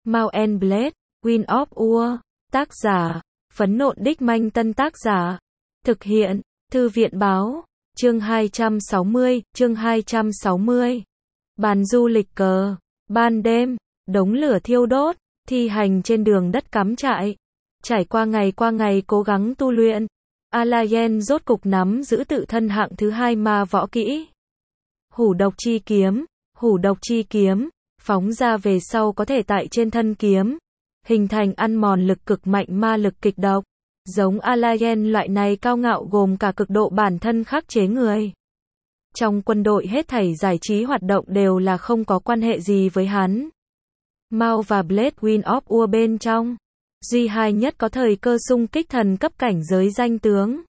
Mount and Blade, Wind of War. Tác giả, Phấn Nộn Đích Manh. Tân tác giả, thực hiện, Thư viện Báo. Chương 260. Bàn du lịch cờ. Ban đêm, đống lửa thiêu đốt, thi hành trên đường đất cắm trại. Trải qua ngày cố gắng tu luyện, Alayen rốt cục nắm giữ tự thân hạng thứ 2 ma võ kỹ. Hủ độc chi kiếm, phóng ra về sau có thể tại trên thân kiếm, hình thành ăn mòn lực cực mạnh ma lực kịch độc. Giống Alayen loại này cao ngạo gồm cả cực độ bản thân khắc chế người. Trong quân đội hết thảy giải trí hoạt động đều là không có quan hệ gì với hắn. Mao và Blade Wind of War bên trong, duy hai nhất có thời cơ xung kích thần cấp cảnh giới danh tướng.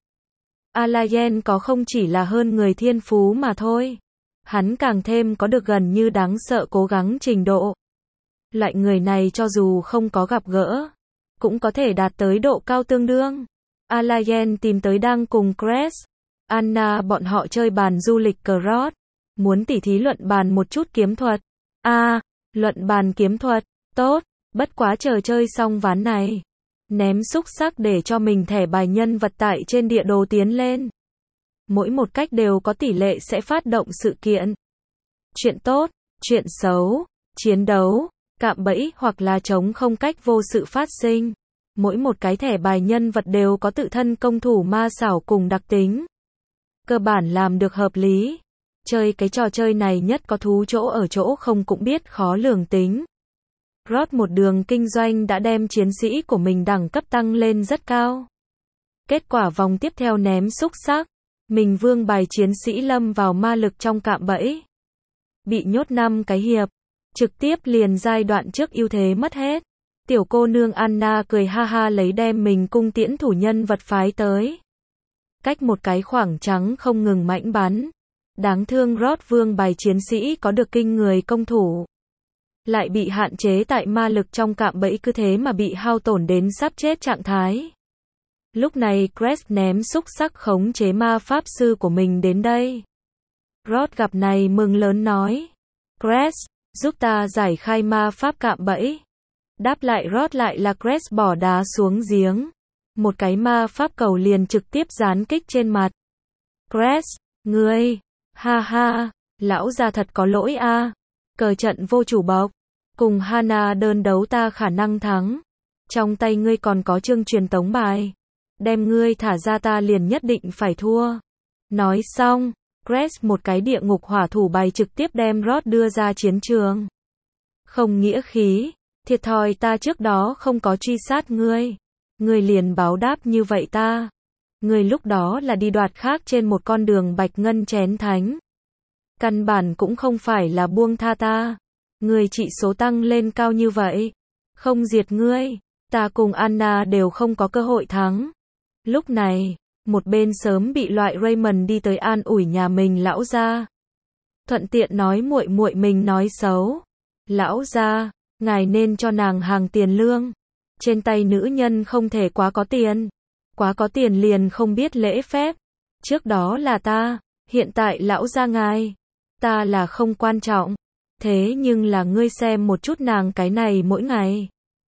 Alayen có không chỉ là hơn người thiên phú mà thôi. Hắn càng thêm có được gần như đáng sợ cố gắng trình độ. Loại người này cho dù không có gặp gỡ, cũng có thể đạt tới độ cao tương đương. Alayen tìm tới đang cùng Cress, Anna bọn họ chơi bàn du lịch cờ rót, muốn tỉ thí luận bàn một chút kiếm thuật. Luận bàn kiếm thuật, tốt, bất quá chờ chơi xong ván này. Ném xúc xắc để cho mình thẻ bài nhân vật tại trên địa đồ tiến lên. Mỗi một cách đều có tỷ lệ sẽ phát động sự kiện. Chuyện tốt, chuyện xấu, chiến đấu, cạm bẫy hoặc là chống không cách vô sự phát sinh. Mỗi một cái thẻ bài nhân vật đều có tự thân công thủ ma xảo cùng đặc tính. Cơ bản làm được hợp lý. Chơi cái trò chơi này nhất có thú chỗ ở chỗ không cũng biết khó lường tính. Rod một đường kinh doanh đã đem chiến sĩ của mình đẳng cấp tăng lên rất cao. Kết quả vòng tiếp theo ném xúc xắc, mình vương bài chiến sĩ lâm vào ma lực trong cạm bẫy. Bị nhốt 5 cái hiệp, trực tiếp liền giai đoạn trước ưu thế mất hết. Tiểu cô nương Anna cười ha ha lấy đem mình cung tiễn thủ nhân vật phái tới. Cách một cái khoảng trắng không ngừng mãnh bắn. Đáng thương Rod vương bài chiến sĩ có được kinh người công thủ. Lại bị hạn chế tại ma lực trong cạm bẫy cứ thế mà bị hao tổn đến sắp chết trạng thái. Lúc này Cress ném xúc xắc khống chế ma pháp sư của mình đến đây. Rod gặp này mừng lớn nói. Cress, giúp ta giải khai ma pháp cạm bẫy. Đáp lại Rod lại là Cress bỏ đá xuống giếng. Một cái ma pháp cầu liền trực tiếp giáng kích trên mặt. Cress, ngươi, ha ha, lão già thật có lỗi a. Cờ trận vô chủ bộc, cùng Hana đơn đấu ta khả năng thắng. Trong tay ngươi còn có chương truyền tống bài. Đem ngươi thả ra ta liền nhất định phải thua. Nói xong, Cress một cái địa ngục hỏa thủ bài trực tiếp đem Rod đưa ra chiến trường. Không nghĩa khí, thiệt thòi ta trước đó không có truy sát ngươi. Ngươi liền báo đáp như vậy ta. Ngươi lúc đó là đi đoạt khác trên một con đường bạch ngân chén thánh. Căn bản cũng không phải là buông tha ta. Ngươi trị số tăng lên cao như vậy. Không diệt ngươi, ta cùng Anna đều không có cơ hội thắng. Lúc này, một bên sớm bị loại Raymond đi tới an ủi nhà mình lão gia. Thuận tiện nói muội muội mình nói xấu. Lão gia, ngài nên cho nàng hàng tiền lương. Trên tay nữ nhân không thể quá có tiền. Quá có tiền liền không biết lễ phép. Trước đó là ta, hiện tại lão gia ngài. Ta là không quan trọng. Thế nhưng là ngươi xem một chút nàng cái này mỗi ngày.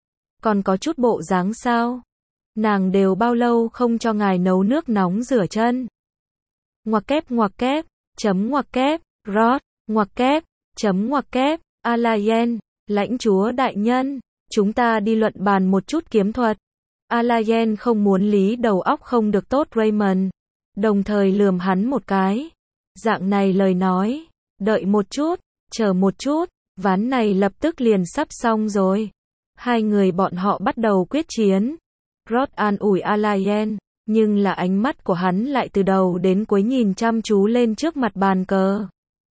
Còn có chút bộ dáng sao? Nàng đều bao lâu không cho ngài nấu nước nóng rửa chân. Ngoặc kép, chấm ngoặc kép, Rod, ngoặc kép, chấm ngoặc kép, Alayen, lãnh chúa đại nhân, chúng ta đi luận bàn một chút kiếm thuật. Alayen không muốn lý đầu óc không được tốt Raymond, đồng thời lườm hắn một cái. Dạng này lời nói, đợi một chút, chờ một chút, ván này lập tức liền sắp xong rồi. Hai người bọn họ bắt đầu quyết chiến. Rod an ủi Alayen, nhưng là ánh mắt của hắn lại từ đầu đến cuối nhìn chăm chú lên trước mặt bàn cờ.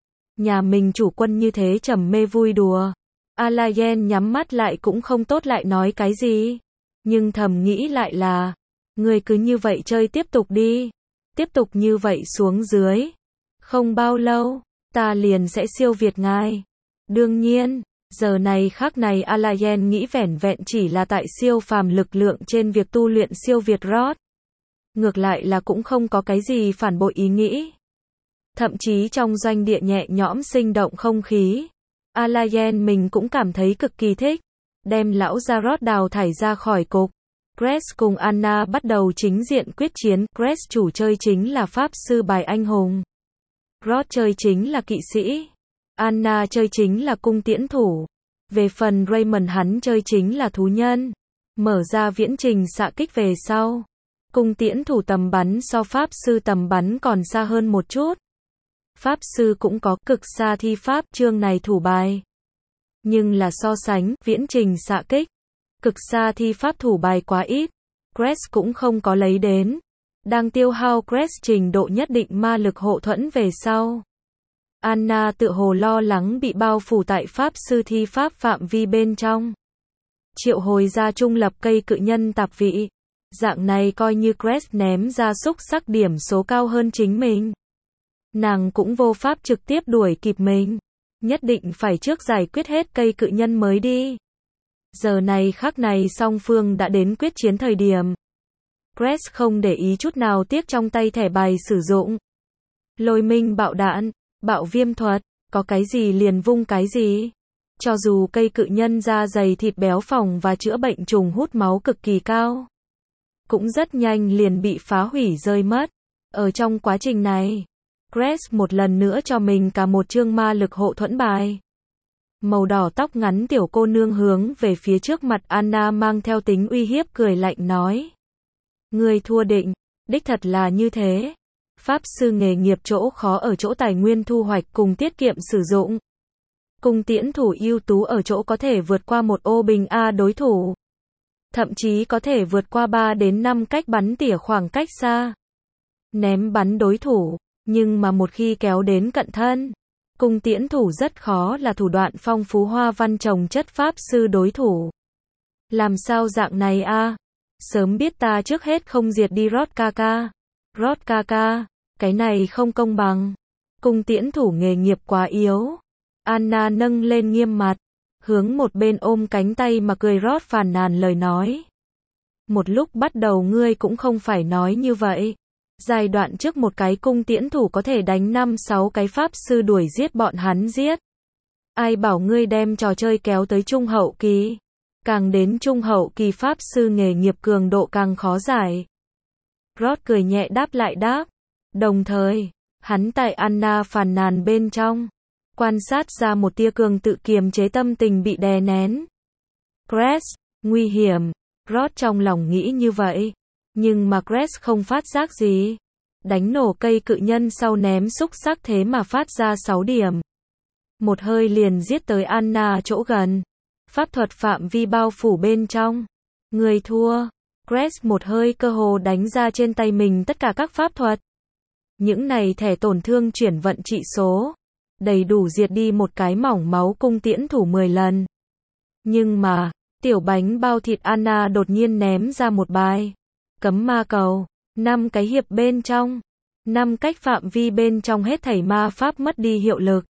Nhà mình chủ quân như thế trầm mê vui đùa. Alayen nhắm mắt lại cũng không tốt lại nói cái gì. Nhưng thầm nghĩ lại là, người cứ như vậy chơi tiếp tục đi. Tiếp tục như vậy xuống dưới. Không bao lâu, ta liền sẽ siêu việt ngài. Đương nhiên, giờ này khắc này Alayen nghĩ vẻn vẹn chỉ là tại siêu phàm lực lượng trên việc tu luyện siêu việt Rod. Ngược lại là cũng không có cái gì phản bội ý nghĩ. Thậm chí trong doanh địa nhẹ nhõm sinh động không khí, Alayen mình cũng cảm thấy cực kỳ thích. đem lão Jarod đào thải ra khỏi cục. Grace cùng Anna bắt đầu chính diện quyết chiến. Grace chủ chơi chính là pháp sư bài anh hùng. Rod chơi chính là kỵ sĩ. Anna chơi chính là cung tiễn thủ. Về phần Raymond hắn chơi chính là thú nhân. Mở ra viễn trình xạ kích về sau. Cung tiễn thủ tầm bắn so pháp sư tầm bắn còn xa hơn một chút. Pháp sư cũng có cực xa thi pháp, chương này thủ bài. Nhưng là so sánh, viễn trình xạ kích. Cực xa thi pháp thủ bài quá ít. Grace cũng không có lấy đến. Đang tiêu hao Grace trình độ nhất định ma lực hộ thuẫn về sau. Anna tự hồ lo lắng bị bao phủ tại pháp sư thi pháp phạm vi bên trong. Triệu hồi ra trung lập cây cự nhân tạp vị. Dạng này coi như Grace ném ra xúc sắc điểm số cao hơn chính mình. Nàng cũng vô pháp trực tiếp đuổi kịp mình. Nhất định phải trước giải quyết hết cây cự nhân mới đi. Giờ này khắc này song phương đã đến quyết chiến thời điểm. Grace không để ý chút nào tiếc trong tay thẻ bài sử dụng. Lôi minh bạo đạn, bạo viêm thuật, có cái gì liền vung cái gì. Cho dù cây cự nhân da dày thịt béo phòng và chữa bệnh trùng hút máu cực kỳ cao, cũng rất nhanh liền bị phá hủy rơi mất. Ở trong quá trình này, Grace một lần nữa cho mình cả một chương ma lực hộ thuẫn bài. Màu đỏ tóc ngắn tiểu cô nương hướng về phía trước mặt Anna mang theo tính uy hiếp cười lạnh nói. Người thua định, đích thật là như thế. Pháp sư nghề nghiệp chỗ khó ở chỗ tài nguyên thu hoạch cùng tiết kiệm sử dụng. Cung tiễn thủ ưu tú ở chỗ có thể vượt qua một ô bình A đối thủ. Thậm chí có thể vượt qua 3 đến 5 cách bắn tỉa khoảng cách xa. Ném bắn đối thủ, nhưng mà một khi kéo đến cận thân, cung tiễn thủ rất khó là thủ đoạn phong phú hoa văn trồng chất pháp sư đối thủ. Làm sao dạng này a? Sớm biết ta trước hết không diệt đi Rod Kaka. Rod Kaka, cái này không công bằng. Cung tiễn thủ nghề nghiệp quá yếu. Anna nâng lên nghiêm mặt, hướng một bên ôm cánh tay mà cười Rod phàn nàn lời nói. Một lúc bắt đầu ngươi cũng không phải nói như vậy. Giai đoạn trước một cái cung tiễn thủ có thể đánh 5-6 cái pháp sư đuổi giết bọn hắn giết. Ai bảo ngươi đem trò chơi kéo tới trung hậu kỳ. Càng đến trung hậu kỳ pháp sư nghề nghiệp cường độ càng khó giải. Rod cười nhẹ đáp lại đáp. Đồng thời, hắn tại Anna phàn nàn bên trong, quan sát ra một tia cường tự kiềm chế tâm tình bị đè nén. Grace, nguy hiểm. Rod trong lòng nghĩ như vậy. Nhưng mà Grace không phát giác gì. Đánh nổ cây cự nhân sau ném xúc sắc thế mà phát ra 6 điểm. Một hơi liền giết tới Anna chỗ gần. Pháp thuật phạm vi bao phủ bên trong. Người thua. Grace một hơi cơ hồ đánh ra trên tay mình tất cả các pháp thuật. Những này thẻ tổn thương chuyển vận trị số. Đầy đủ diệt đi một cái mỏng máu cung tiễn thủ 10 lần. Nhưng mà, tiểu bánh bao thịt Anna đột nhiên ném ra một bài. Cấm ma cầu. 5 cái hiệp bên trong. 5 cách phạm vi bên trong hết thảy ma pháp mất đi hiệu lực.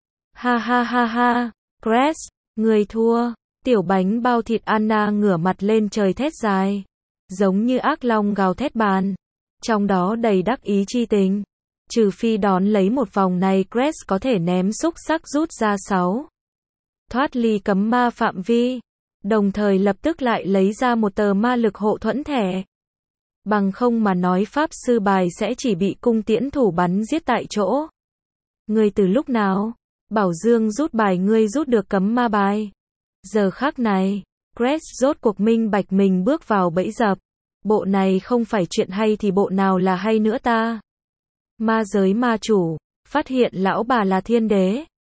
Ha ha ha ha. Grace, người thua. Tiểu bánh bao thịt Anna ngửa mặt lên trời thét dài. Giống như ác long gào thét bàn. Trong đó đầy đắc ý chi tình. Trừ phi đón lấy một vòng này Grace có thể ném xúc sắc rút ra 6. Thoát ly cấm ma phạm vi. Đồng thời lập tức lại lấy ra một tờ ma lực hộ thuẫn thẻ. Bằng không mà nói pháp sư bài sẽ chỉ bị cung tiễn thủ bắn giết tại chỗ. Ngươi từ lúc nào? Bảo Dương rút bài ngươi rút được cấm ma bài. Giờ khắc này, Grace rốt cuộc minh bạch mình bước vào bẫy dập. Bộ này không phải chuyện hay thì bộ nào là hay nữa ta? Ma giới ma chủ, phát hiện lão bà là thiên đế.